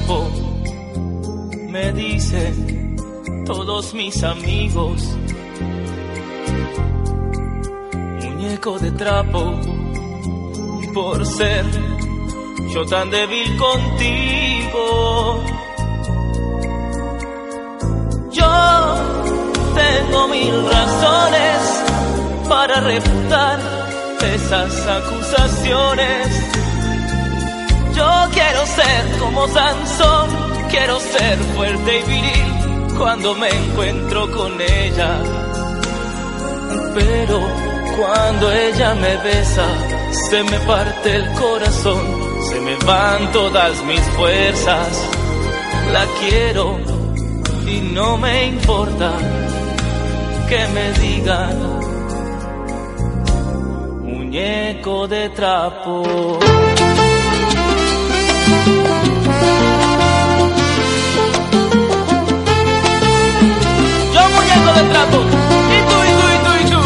trapo, me dicen todos mis amigos. Muñeco de trapo, por ser yo tan débil contigo. Yo tengo 1000 razones para refutar esas acusaciones. Yo quiero ser como Sansón, quiero ser fuerte y viril cuando me encuentro con ella. Pero cuando ella me besa, se me parte el corazón, se me van todas mis fuerzas. La quiero y no me importa que me digan muñeco de trapo. Yo muñeco de trapo, y tú, y tú, y tú, y tú.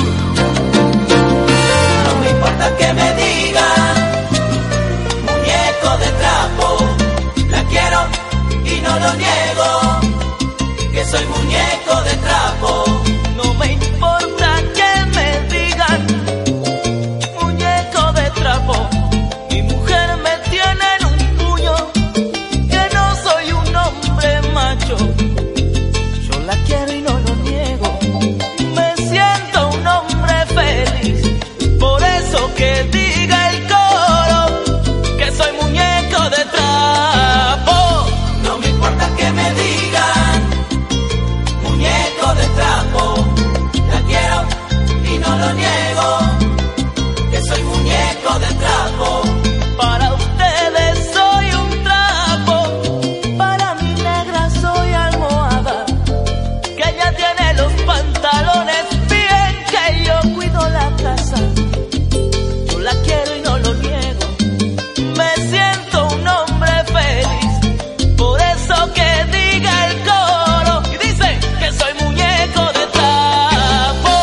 No me importa que me digan muñeco de trapo, la quiero y no lo niego, que soy muñeco de trapo. No me importa que me digan muñeco de trapo, mi mujer me tiene en un puño, que no soy un hombre macho. Yo la quiero y no lo niego, me siento un hombre feliz, por eso que diga el coro que soy muñeco de trapo. No me importa que me digan muñeco de trapo, la quiero y no lo niego, que soy muñeco de trapo. Para ustedes soy un trapo, para mi negra soy almohada, que ella tiene los pantalones bien, que yo cuido la casa. Yo la quiero y no lo niego, me siento un hombre feliz, por eso que diga el coro y dice que soy muñeco de trapo.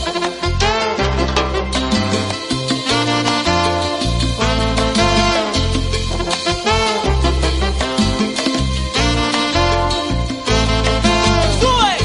¡Sube!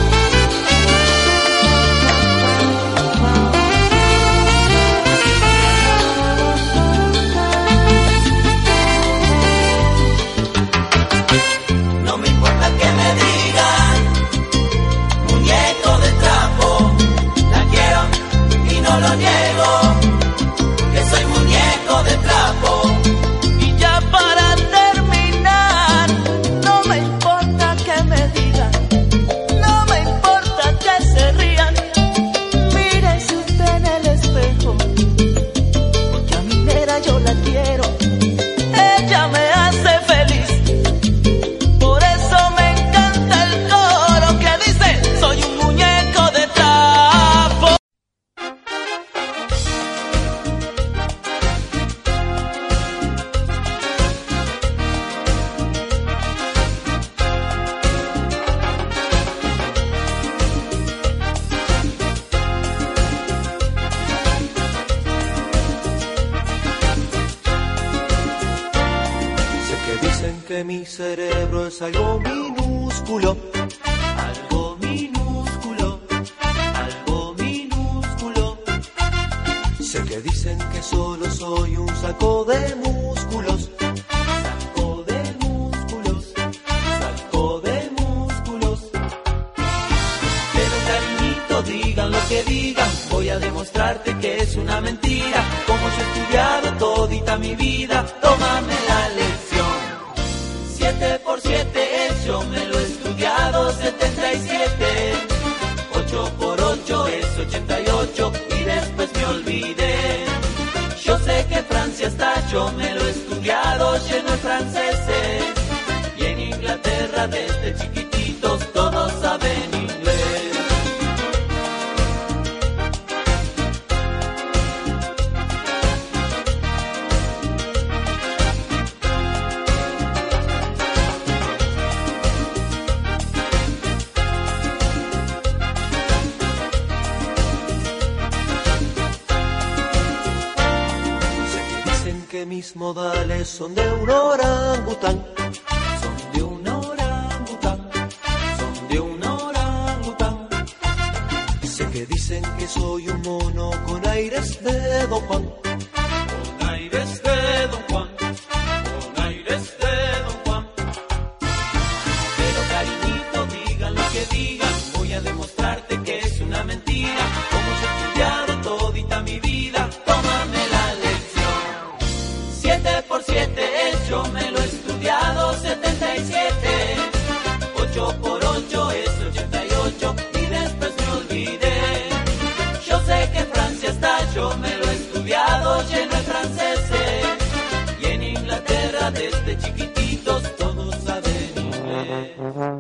No me importa que me digan muñeco de trapo, la quiero y no lo niego, que soy muñeco de trapo. Y ya para terminar, no me importa que me digan, no me importa que se rían. Mírese usted en el espejo, porque a mi negra yo la quiero, ella me hace feliz. Por eso me encanta el coro que dice, soy un muñeco de trapo. Sé que dicen que mi cerebro es algo minúsculo, algo minúsculo, algo minúsculo. Sé que dicen que solo soy un saco de músculos, saco de músculos, saco de músculos. Pero cariñito, digan lo que digan, voy a demostrarte que es una mentira. Como yo he estudiado todita mi vida, tómame la lección. 7 por 7 es, yo me lo he estudiado, 77. 8 por 8 es 88 y después me olvidé. Yo sé que Francia está, yo me lo he estudiado lleno de franceses. Y en Inglaterra desde chiquititos todos saben inglés. Sé que dicen que mis modales son de un orangután, son soy un mono con aires de Don Juan. Con aires de Don Juan, con aires de Don Juan. Pero cariñito, digan lo que digan, voy a demostrarte que es una mentira. Como yo he estudiado todita mi vida, tómame la lección. 7 por 7 es, yo me lo he estudiado, 77. 8 por 8 es 88 y después me olvidé. Yo sé que Francia está, yo me lo he estudiado lleno de franceses. Y en Inglaterra desde chiquititos todos saben inglés.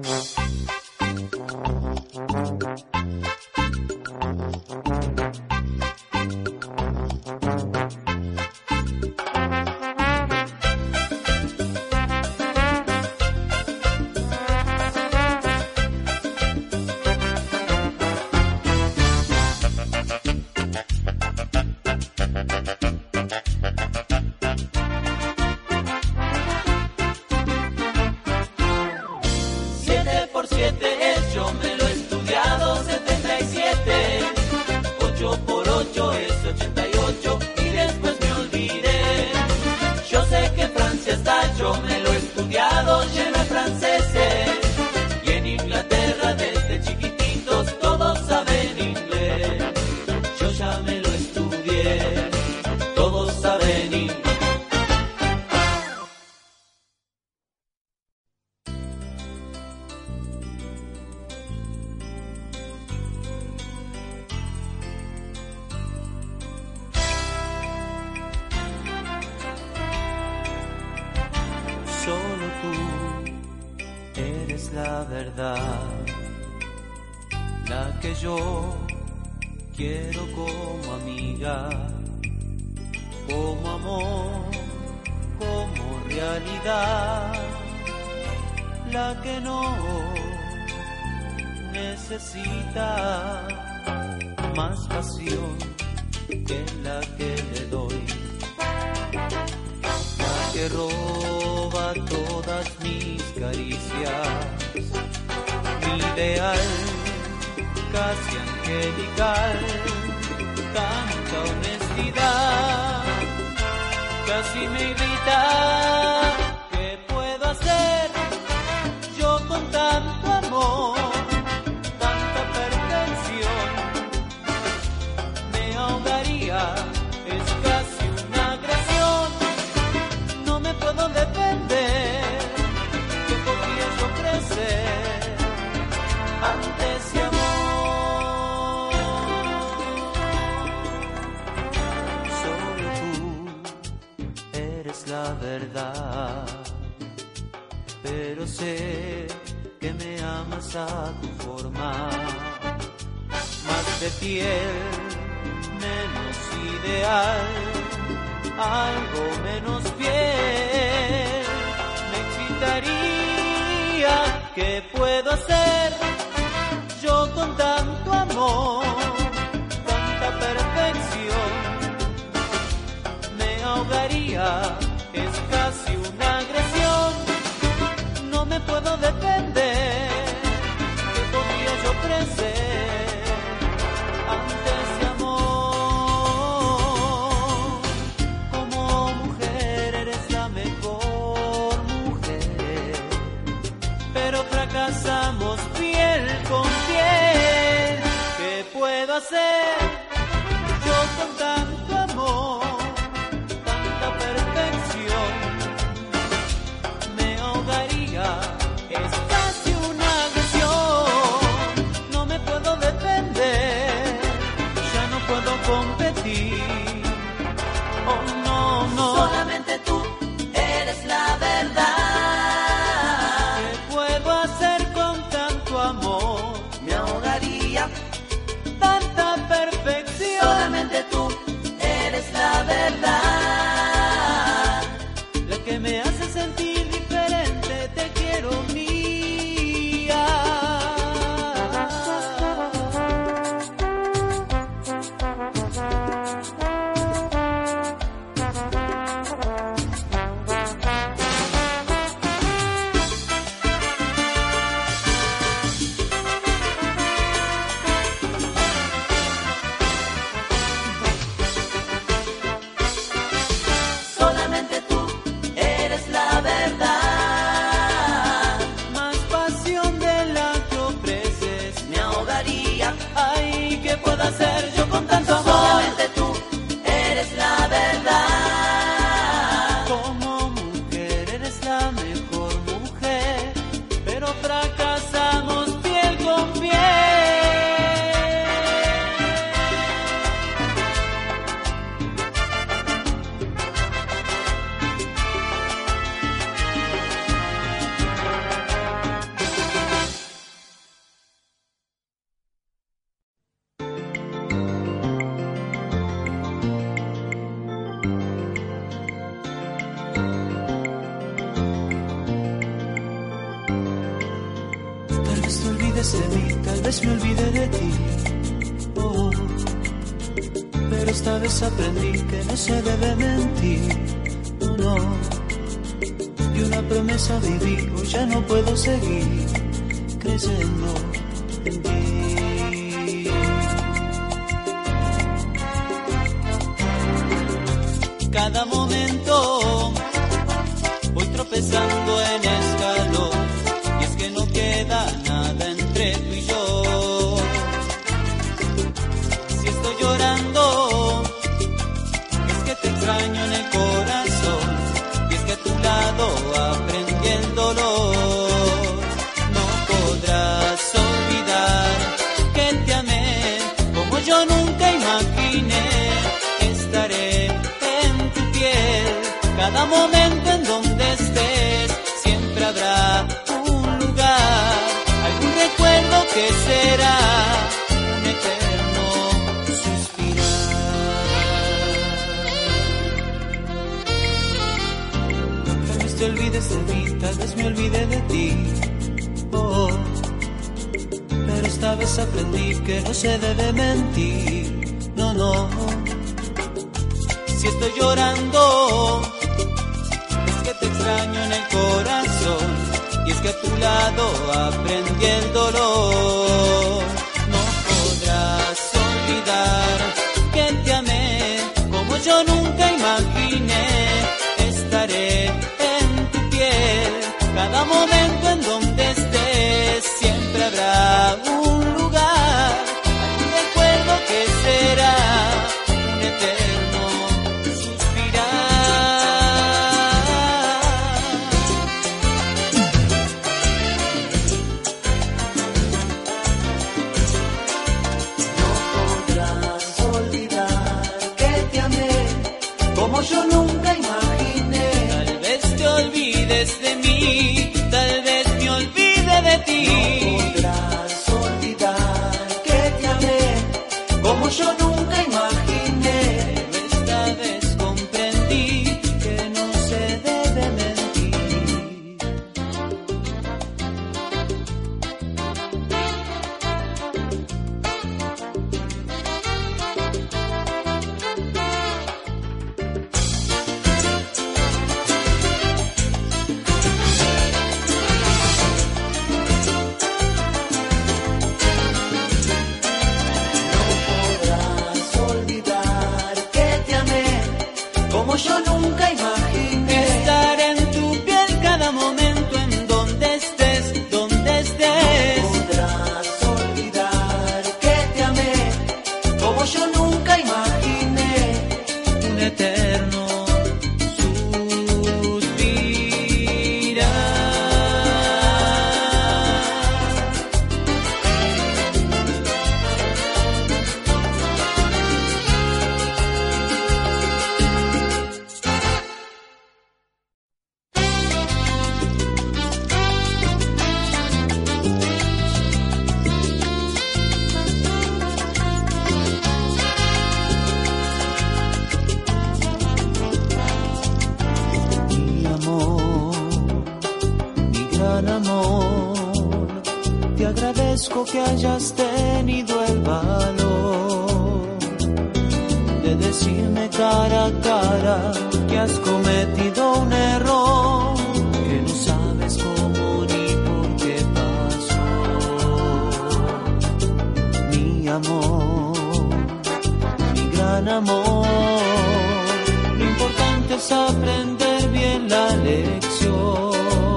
Solo tú eres la verdad, la que yo quiero como amiga, como amor, como realidad, la que no necesita más pasión que la que le doy, la que roba todas mis caricias, mi ideal casi angelical, tanta honestidad casi me irrita. ¿Qué puedo hacer yo con tanto amor, tanta perfección? Me ahogaría, es casi una agresión. No me puedo defender, que podría yo crecer ante ese amor. Solo tú eres la verdad, pero sé que me amas a tu forma, más de piel, menos ideal, algo menos fiel, me excitaría. ¿Qué puedo hacer yo con tanto amor, tanta perfección? Me ahogaría, es casi una agresión. No me puedo defender, que podría yo crecer ante ese amor. Como mujer eres la mejor mujer, pero fracasamos piel con piel. ¿Qué puedo hacer yo con tanto amor, tanta perfección? Me ahogaría, es casi una agresión. No me puedo defender, ya no puedo competir. Oh no, no. Solamente tú eres la verdad. ¿Qué puedo hacer con tanto amor, Me ahogaría. tanta perfección? Solamente tú eres la verdad. La que me hace sentir diferente, te quiero mía. olvides de mí, tal vez me olvide de ti. Oh, pero esta vez aprendí que no se debe mentir. No, no. Y una promesa viví, hoy ya no puedo seguir creyendo en ti. Cada momento voy tropezando en escalón, y es que no queda nada entre tú y yo. Si estoy llorando, es que te extraño en el corazón, y es que a tu lado aprendí el dolor. No podrás olvidar que te amé como yo nunca imaginé. Estaré en tu piel cada momento en donde estés. Siempre habrá un lugar, algún recuerdo que será un eterno suspirar. Tal vez te olvides de mí, tal vez me olvide de ti. Oh, pero esta vez aprendí que no se debe mentir. No, no. Si estoy llorando, es que te extraño en el corazón, y es que a tu lado aprendí el dolor. No podrás olvidar que te amé como yo nunca imaginé. Estaré en tu piel cada momento en donde estés. Siempre habrá un lugar, algún recuerdo que será un eterno como yo nunca imaginé. Tal vez te olvides de mí, tal vez me olvide de ti. No podrás olvidar que te amé como yo nunca imaginé. Pero esta vez comprendí que no se debe mentir. Como yo nunca imaginé. Estar en tu piel cada momento en donde estés, donde estés. No podrás olvidar que te amé como yo nunca imaginé. Un eterno que hayas tenido el valor de decirme cara a cara que has cometido un error, que no sabes cómo ni por qué pasó. Mi amor, mi gran amor, lo importante es aprender bien la lección.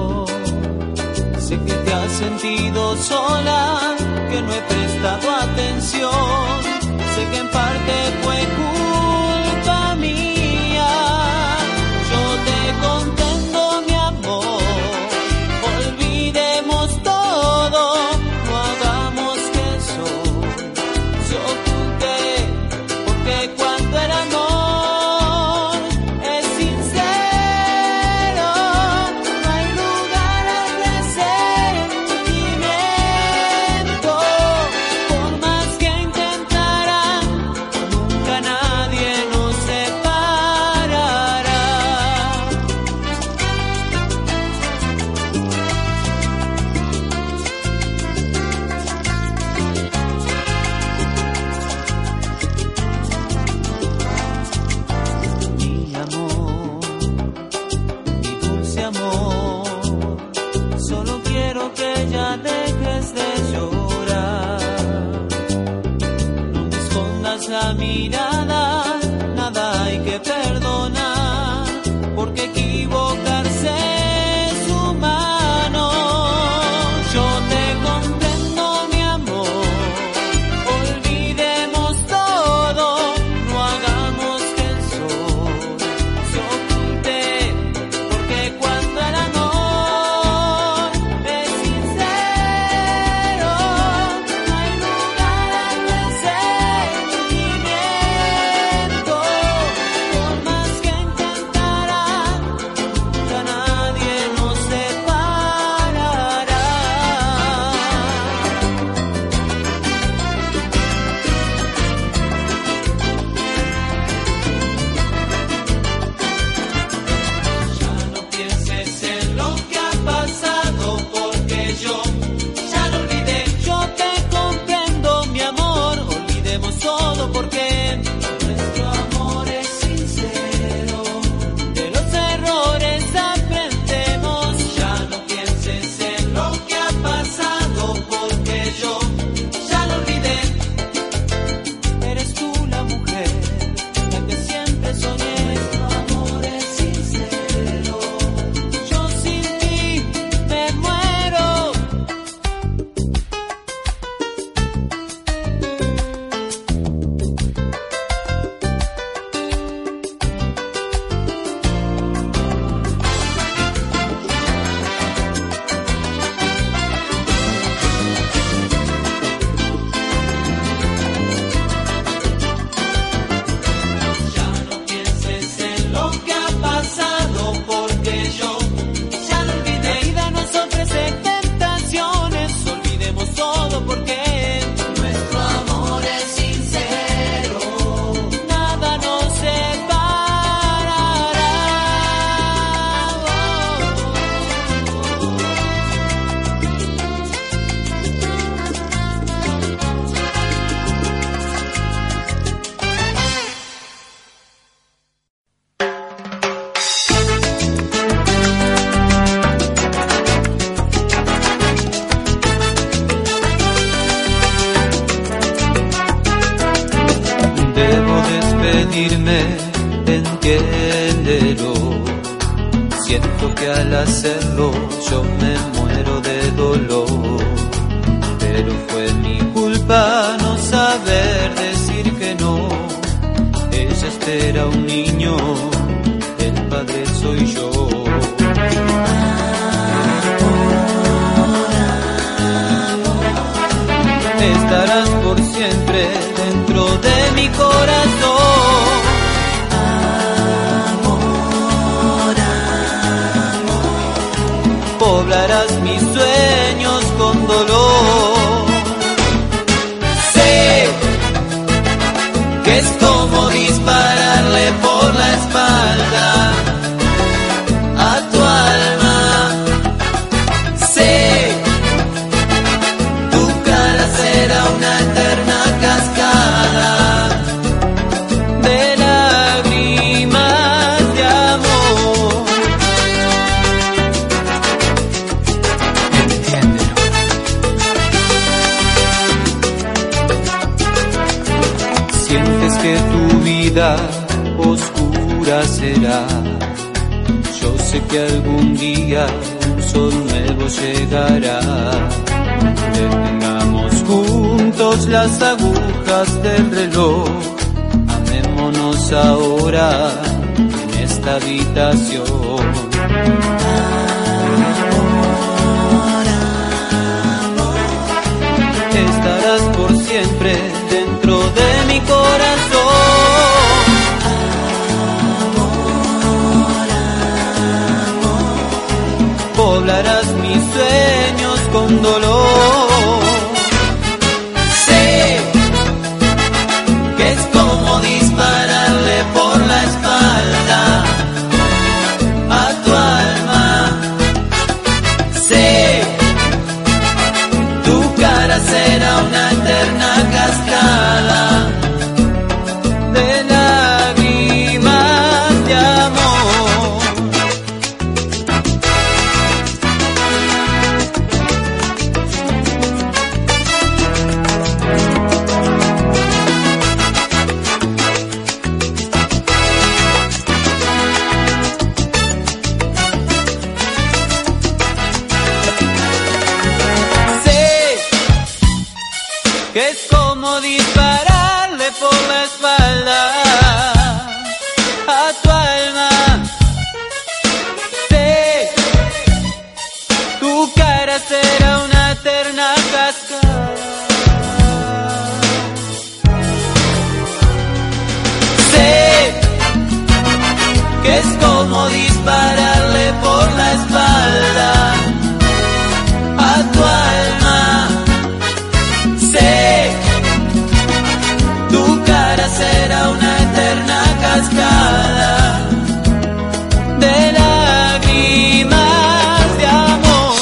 Sé que te has sentido sola, que no he prestado atención. Sé que en parte fue culpa mía. Yo te comprendo, mi amor. Olvidemos todo, no hagamos que eso se oculte, porque cuando el amor es sincero, no hay lugar al resentimiento. Por quererlo. Siento que al hacerlo yo me muero de dolor. Pero fue mi culpa no saber decir que no. Ella espera un niño, el padre soy yo. Estarás por siempre dentro de mi corazón. Amor, amor. Poblarás mis sueños con dolor. Sé que es como dispararle por la espalda a tu alma. Sé será una eterna cascada de lágrimas de amor. Entiéndelo. Sientes que tu vida oscura será. Yo sé que algún día un sol nuevo llegará. Detengamos juntos las agujas del reloj. Amémonos ahora en esta habitación. Amor, amor. Estarás por siempre dentro de mi corazón. Amor, amor. Poblarás mis sueños con dolor. Sé que es como dispararle por la espalda a tu alma. Sé tu cara será una eterna cascada de lágrimas de amor. Que es como dispararle por la espalda a tu alma. Sé, tu cara será una eterna cascada. Sé que es como dispararle por la espalda a tu alma. Sé, tu cara será una eterna cascada de lágrimas de amor.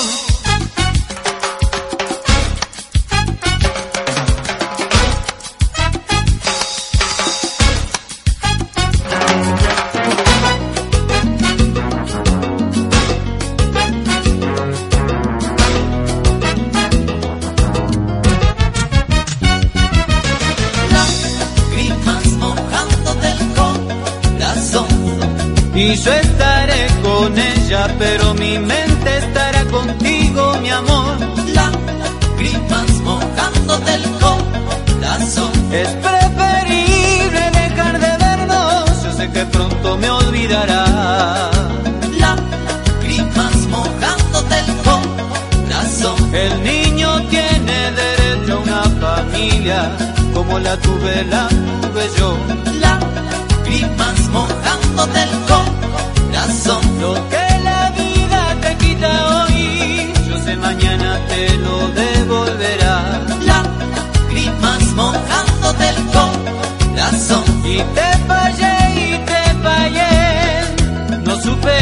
Y yo estaré con ella, pero mi mente estará contigo, mi amor. Lágrimas mojándote el corazón. Es preferible dejar de vernos, yo sé que pronto me olvidarás. Lágrimas mojándote el corazón. El niño tiene derecho a una familia, como la tuve yo. Lágrimas mojándote el corazón. Lo que la vida te quita hoy, yo sé mañana te lo devolverá. Lágrimas mojándote el corazón. Y te fallé, no supe.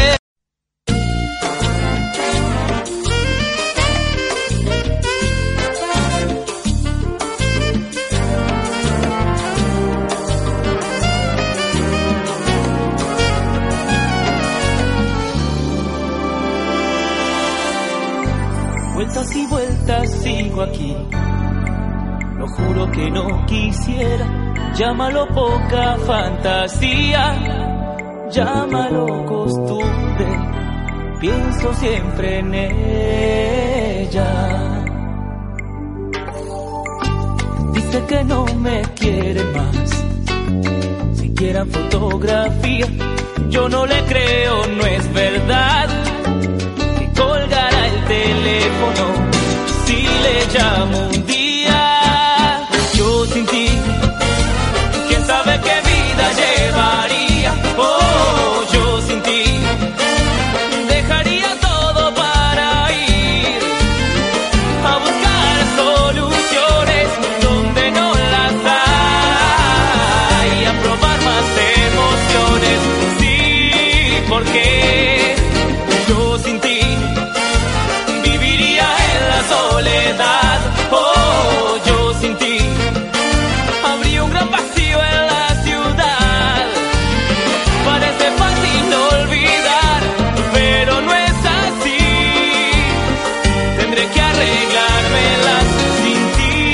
Vueltas y vueltas sigo aquí. Lo juro que no quisiera, llámalo poca fantasía. llámalo costumbre, pienso siempre en ella. Dice que no me quiere más, siquiera fotografía. Yo no le creo, no es verdad, que colgará el teléfono si le llamo un día. Yo sin ti, quién sabe qué vida llevaría. Oh, yo sin ti dejaría todo para ir a buscar soluciones donde no las hay, a probar más emociones. Sí, porque yo sin ti viviría en la soledad. Oh, yo sin ti habría un gran vacío en la ciudad. Parece fácil olvidar, pero no es así. Tendré que arreglármelas sin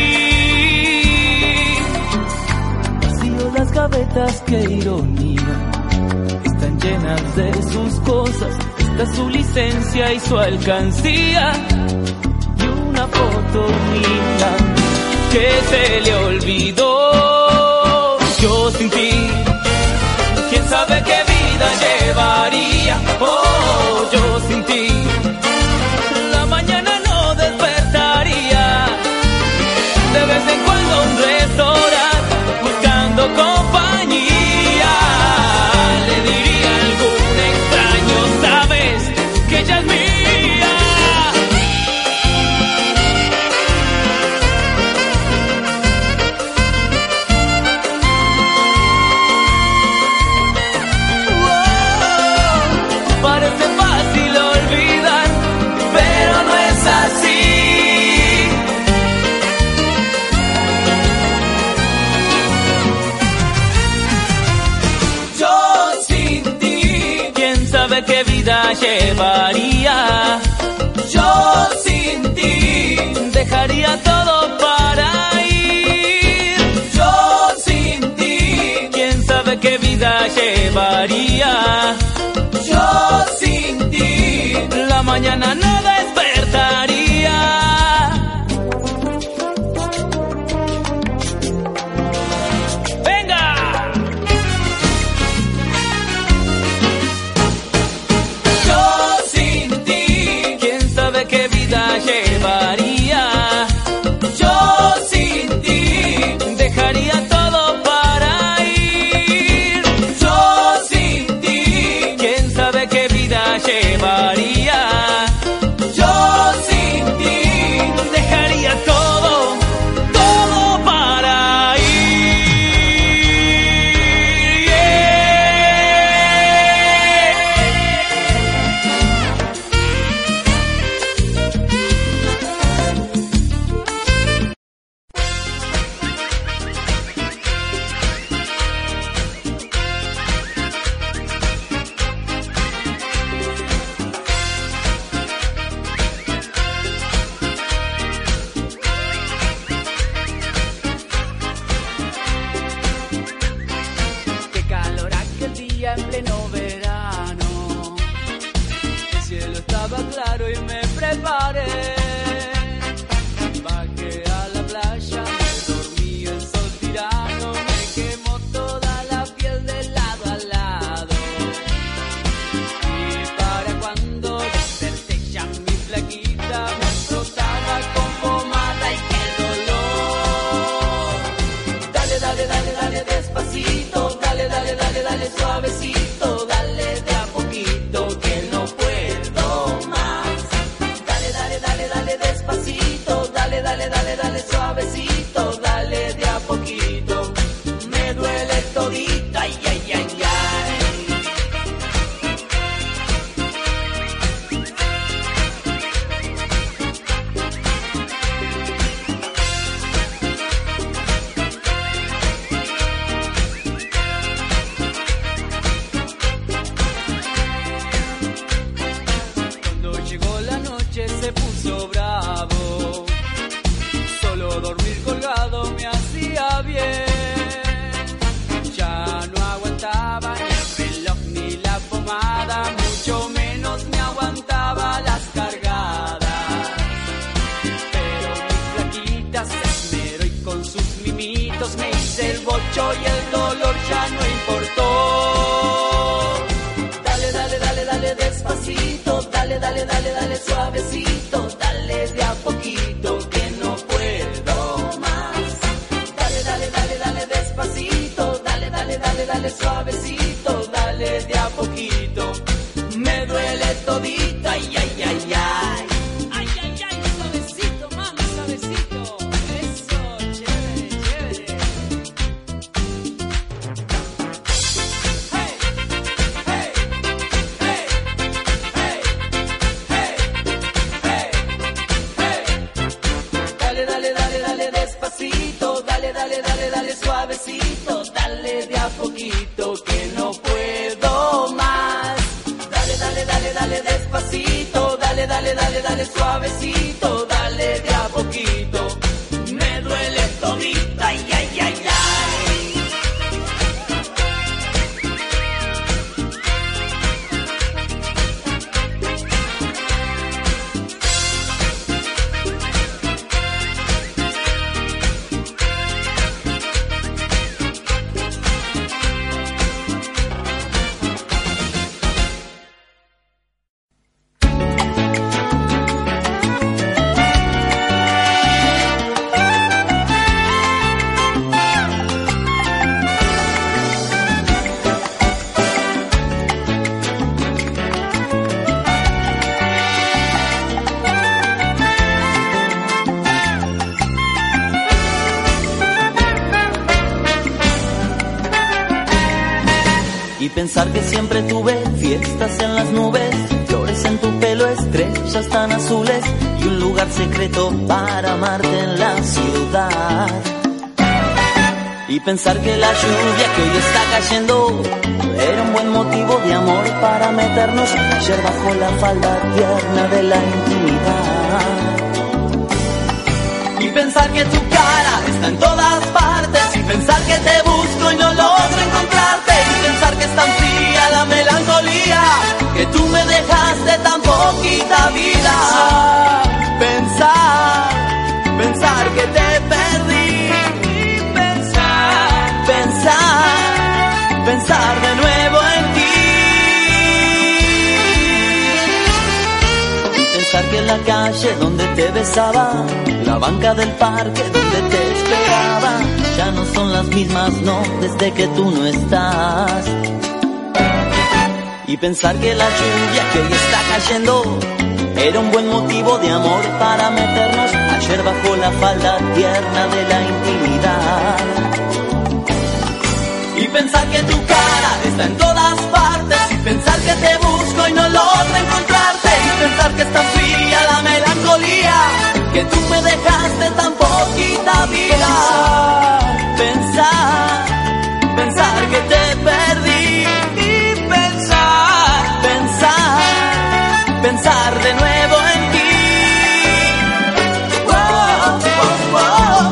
ti. Vacío las gavetas, qué ironía, están llenas de sus cosas. Está su licencia y su alcancía, y una foto mía que se le olvidó. Yo sin ti, quién sabe qué vida llevaría. Oh, yo sin ti la mañana no despertaría. De vez en cuando un restaurante buscando compañía. Le diría a algún extraño, sabes que ella es mía. Parece fácil olvidar, pero no es así. Yo sin ti, quién sabe qué vida llevaría. Yo sin ti dejaría todo para ir. Yo sin ti, quién sabe qué vida llevaría. Yo sin ti la mañana no despertaría. ¡Venga! Yo sin ti, quién sabe qué vida llevaría. Yo sin ti dejaría todo para ir. Yo sin ti, quién sabe qué vida llevaría. Yo sin ti dejaría todo, todo para ir. Qué calor aquel día en pleno verano. El cielo estaba claro y me preparé. Bajé a la playa, me dormí el sol tirano. Me quemó toda la piel de lado a lado. Y para cuando desperté ya mi flaquita me frotaba con pomada y qué dolor. Dale, dale, dale, dale despacito. Dale, dale, dale, dale suavecito. Dale de a poquito que no puedo más. Dale, dale, dale, dale. mucho y el dolor ya no importó. Dale, dale, dale, dale despacito, dale, dale, dale, dale suavecito, dale de a poquito que no puedo más. Dale, dale, dale, dale despacito, dale, dale, dale, dale suavecito, dale de a poquito. Me duele todita, ay, ay, ay, ay. Ay, ay, ay, suavecito, mami, suavecito. Eso, chévere, chévere. Hey, hey, hey, hey, hey, hey, hey. Dale, dale, dale, dale despacito, dale, dale, dale, dale suavecito, dale de a poquito que no puedo más. Dale, dale, dale, dale despacito, dale, dale, dale, dale suavecito, dale de a poquito. Me duele todita, ay, ay, ay, ay. Pensar que siempre tuve fiestas en las nubes, flores en tu pelo, estrellas tan azules y un lugar secreto para amarte en la ciudad. Y pensar que la lluvia que hoy está cayendo era un buen motivo de amor para meternos ayer bajo la falda tierna de la intimidad. Y pensar que tu cara está en todas partes, y pensar que te busco y no logro encontrarte, y pensar que es tan fría la melancolía, que tú me dejaste tan poquita vida. Pensar que te perdí, y pensar de nuevo en ti. Y pensar que en la calle donde te besaba, la banca del parque donde te esperaba, ya no son las mismas, no, desde que tú no estás. Y pensar que la lluvia que hoy está cayendo era un buen motivo de amor para meternos ayer bajo la falda tierna de la intimidad. Y pensar que tu cara está en todas partes, y pensar que te busco y no logro encontrarte, y pensar que es tan fría la melancolía, que tú me dejaste tan poquita vida. Pensar que te perdí, y pensar de nuevo en ti. Oh, oh, oh.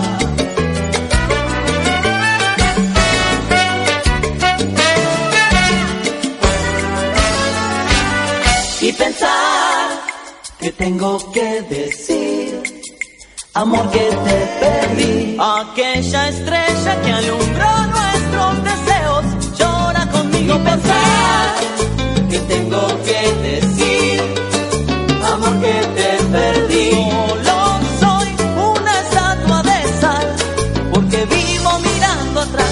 Y pensar que tengo que decir, amor, que te perdí. Aquella estrella que alumbró nuestros deseos llora conmigo. Y pensar que tengo que decir, amor, que te perdí. Solo soy una estatua de sal, porque vivo mirando atrás.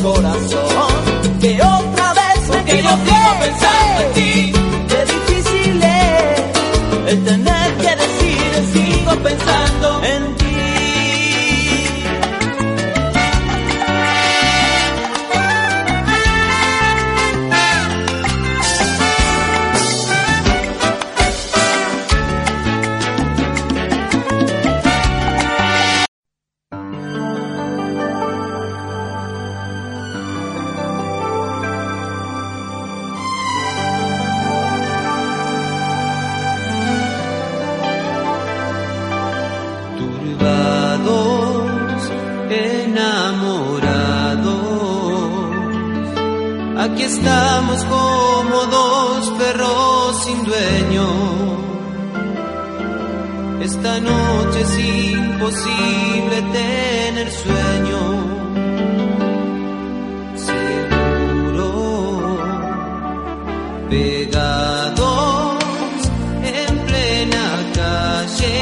corazón, que otra vez me equivoqué pensando en ti. Qué difícil es el tener que decir, sigo pensando en ti. Aquí estamos como dos perros sin dueño. Esta noche es imposible tener sueño. Seguro, pegados en plena calle.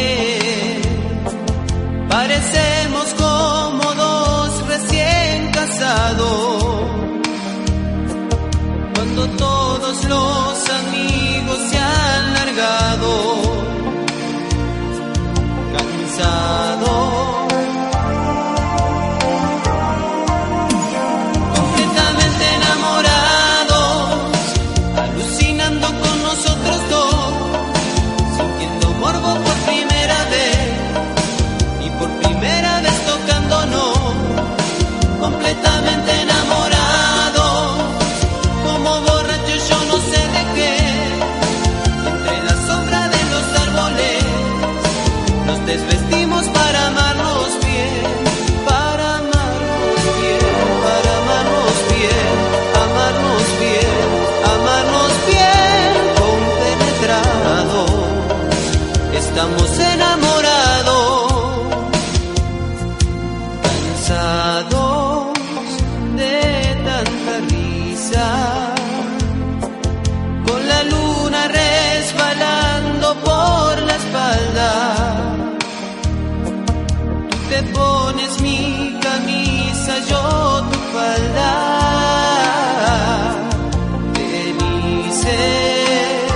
Parecemos como dos recién casados. Todos los amigos se han largado, cansados, completamente enamorados, alucinando con nosotros dos, sintiendo morbo por primera vez y por primera vez tocándonos, completamente enamorados. Desvestimos para amarnos bien, para amarnos bien, para amarnos bien, amarnos bien, amarnos bien, compenetrados. Estamos enamorados, cansados de tanta risa, con la luna resbalando por la espalda. Te pones mi camisa, yo tu falda, felices,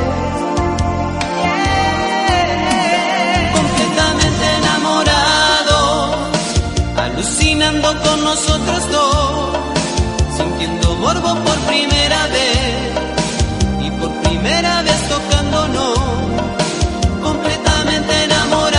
completamente enamorados, alucinando con nosotros dos, sintiendo morbo por primera vez y por primera vez tocándonos, completamente enamorados.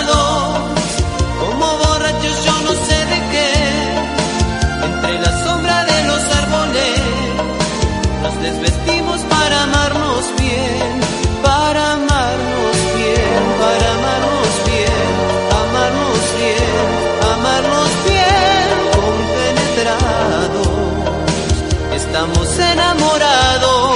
Desvestimos para amarnos bien, para amarnos bien, para amarnos bien, amarnos bien, amarnos bien, compenetrados. Estamos enamorados.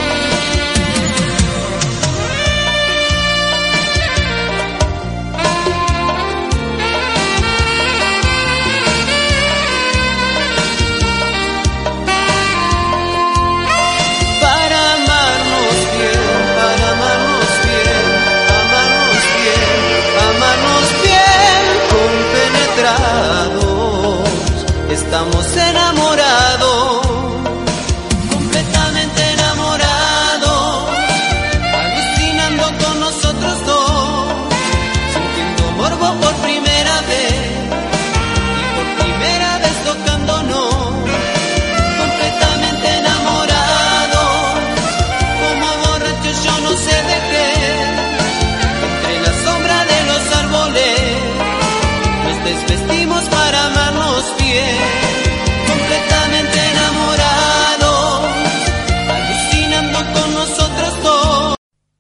Estamos enamorados, completamente enamorados, alucinando con nosotros dos, sintiendo morbo por primera vez y por primera vez tocándonos, completamente enamorados, como borrachos yo no sé de qué, entre la sombra de los árboles, nos desvestimos para amarnos bien. Completamente enamorados, alucinando con nosotros dos.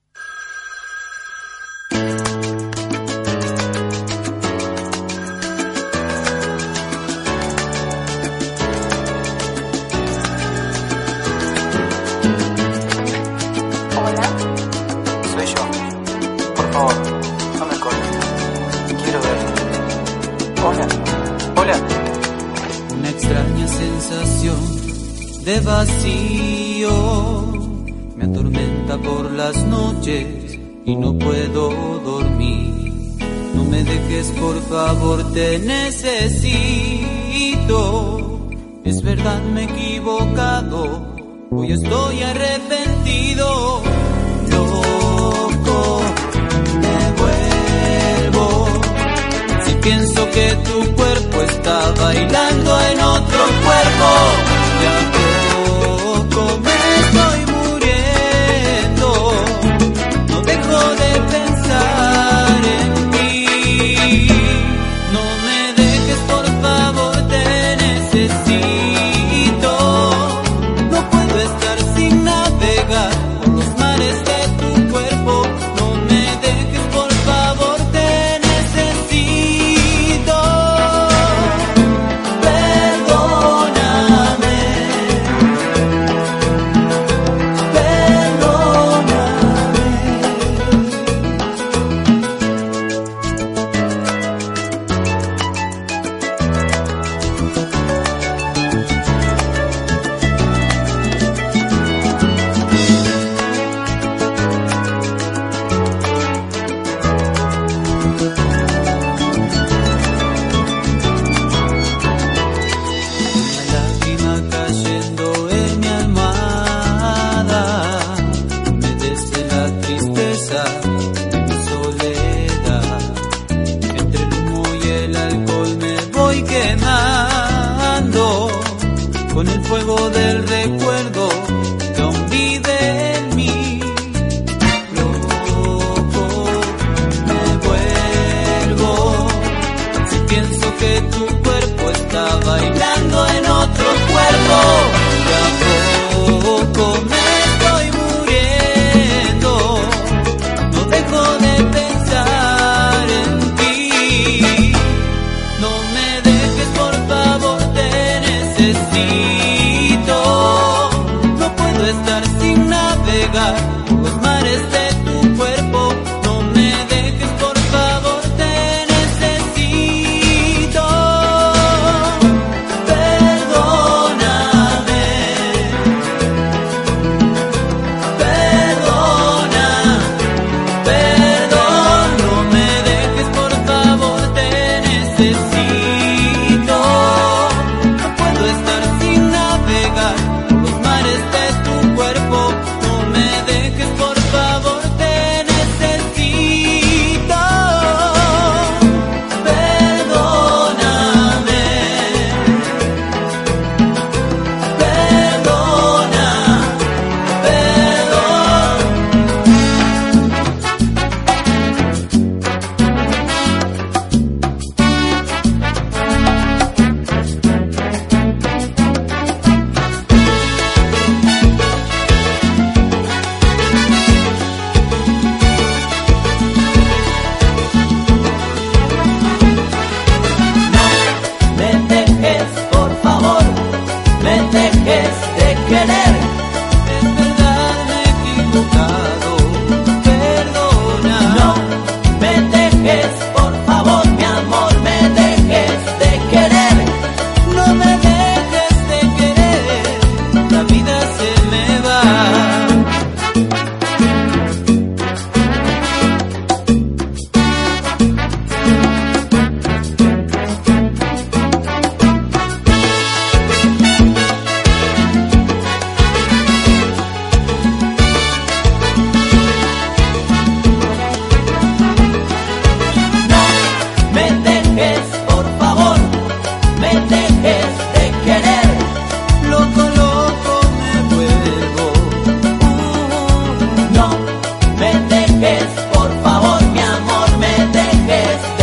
Hola. Soy yo. Por favor, no me cortes. Quiero verlo. Hola. Hola. Una extraña sensación de vacío me atormenta por las noches y no puedo dormir. No me dejes, por favor, te necesito. Es verdad, me he equivocado, hoy estoy arrepentido. Loco, me vuelvo si pienso que tu cuerpo está bailando en otro cuerpo. De a poco me estoy muriendo, no dejo de pensar en ti. No me dejes, por favor, te necesito. No puedo estar sin navegar por los mares de tu cuerpo. No me dejes, por favor, te necesito. Perdóname, perdóname. Una lágrima cayendo en mi almohada me desde la tristeza de mi soledad. Entre el humo y el alcohol me voy quemando con el fuego del recuerdo que aún vive en mí. Loco, me vuelvo si pienso que tu cuerpo está bailando en otro cuerpo. De a poco me estoy muriendo, no dejo de pensar en ti. No me dejes, por favor, te necesito. No puedo estar sin navegar por los mares de tu cuerpo. No me dejes, por favor, te necesito. Perdóname, perdona, perdón. No me dejes, por favor, te necesito. No puedo estar sin navegar por los mares de tu cuerpo. No me dejes, por favor, te necesito. Perdóname, perdona, perdón. Me dejes, por favor, me dejes de querer. Es verdad, me he equivocado, perdona. No me dejes, por favor, mi amor, me dejes de querer. No me dejes de querer, la vida se me va. Me dejes, por favor, me dejes de querer. Loco, loco me vuelvo. No me dejes, por favor, mi amor, me dejes de.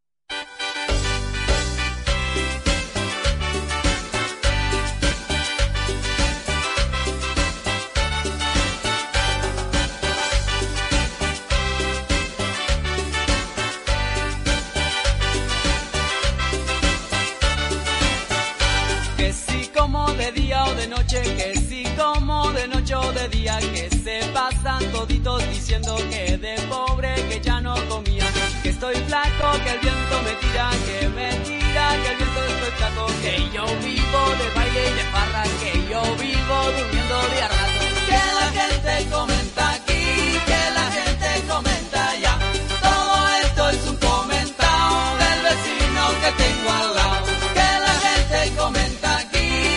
Que si como de día o de noche, que si como de noche o de día, que se pasan toditos diciendo que de pobre que ya no comía, que estoy flaco, que el viento me tira, que el viento estoy flaco, que yo vivo de baile y de farra, que yo vivo durmiendo de a rato, que la gente comenta aquí, que la gente comenta allá, todo esto es un comentado del vecino que tengo al lado, que la gente comenta aquí,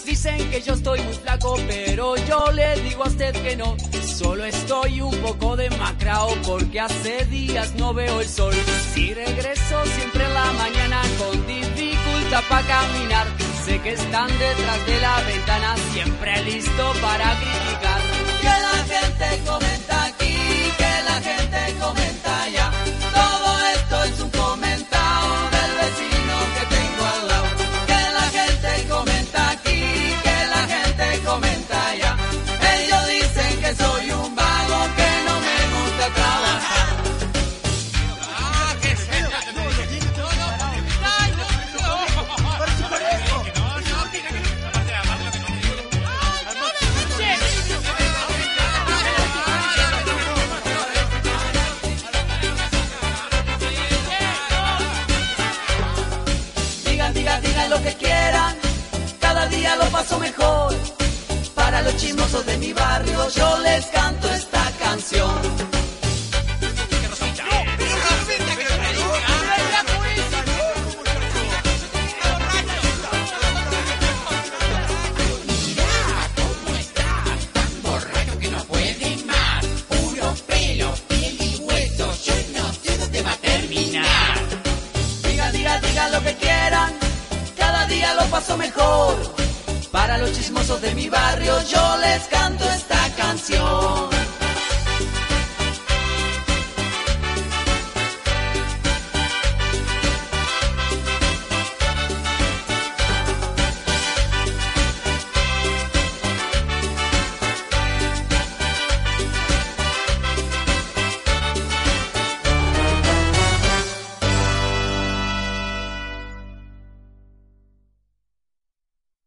Dicen que yo estoy muy flaco, pero yo le digo a usted que no. Solo estoy un poco demacrado porque hace días no veo el sol. Si regreso siempre en la mañana con dificultad para caminar. Sé que están detrás de la ventana, siempre listo para criticar. Que la gente comenta aquí, que la gente comenta allá. Todo esto es un comentario del vecino que tengo al lado. Que la gente comenta aquí, que la gente comenta allá. Ellos dicen que soy un vago, que no me gusta trabajar. Digan lo que quieran, cada día lo paso mejor. Para los chismosos de mi barrio yo les canto esta canción. Digan lo que quieran, cada día lo paso mejor. Para los chismosos de mi barrio yo les canto esta canción.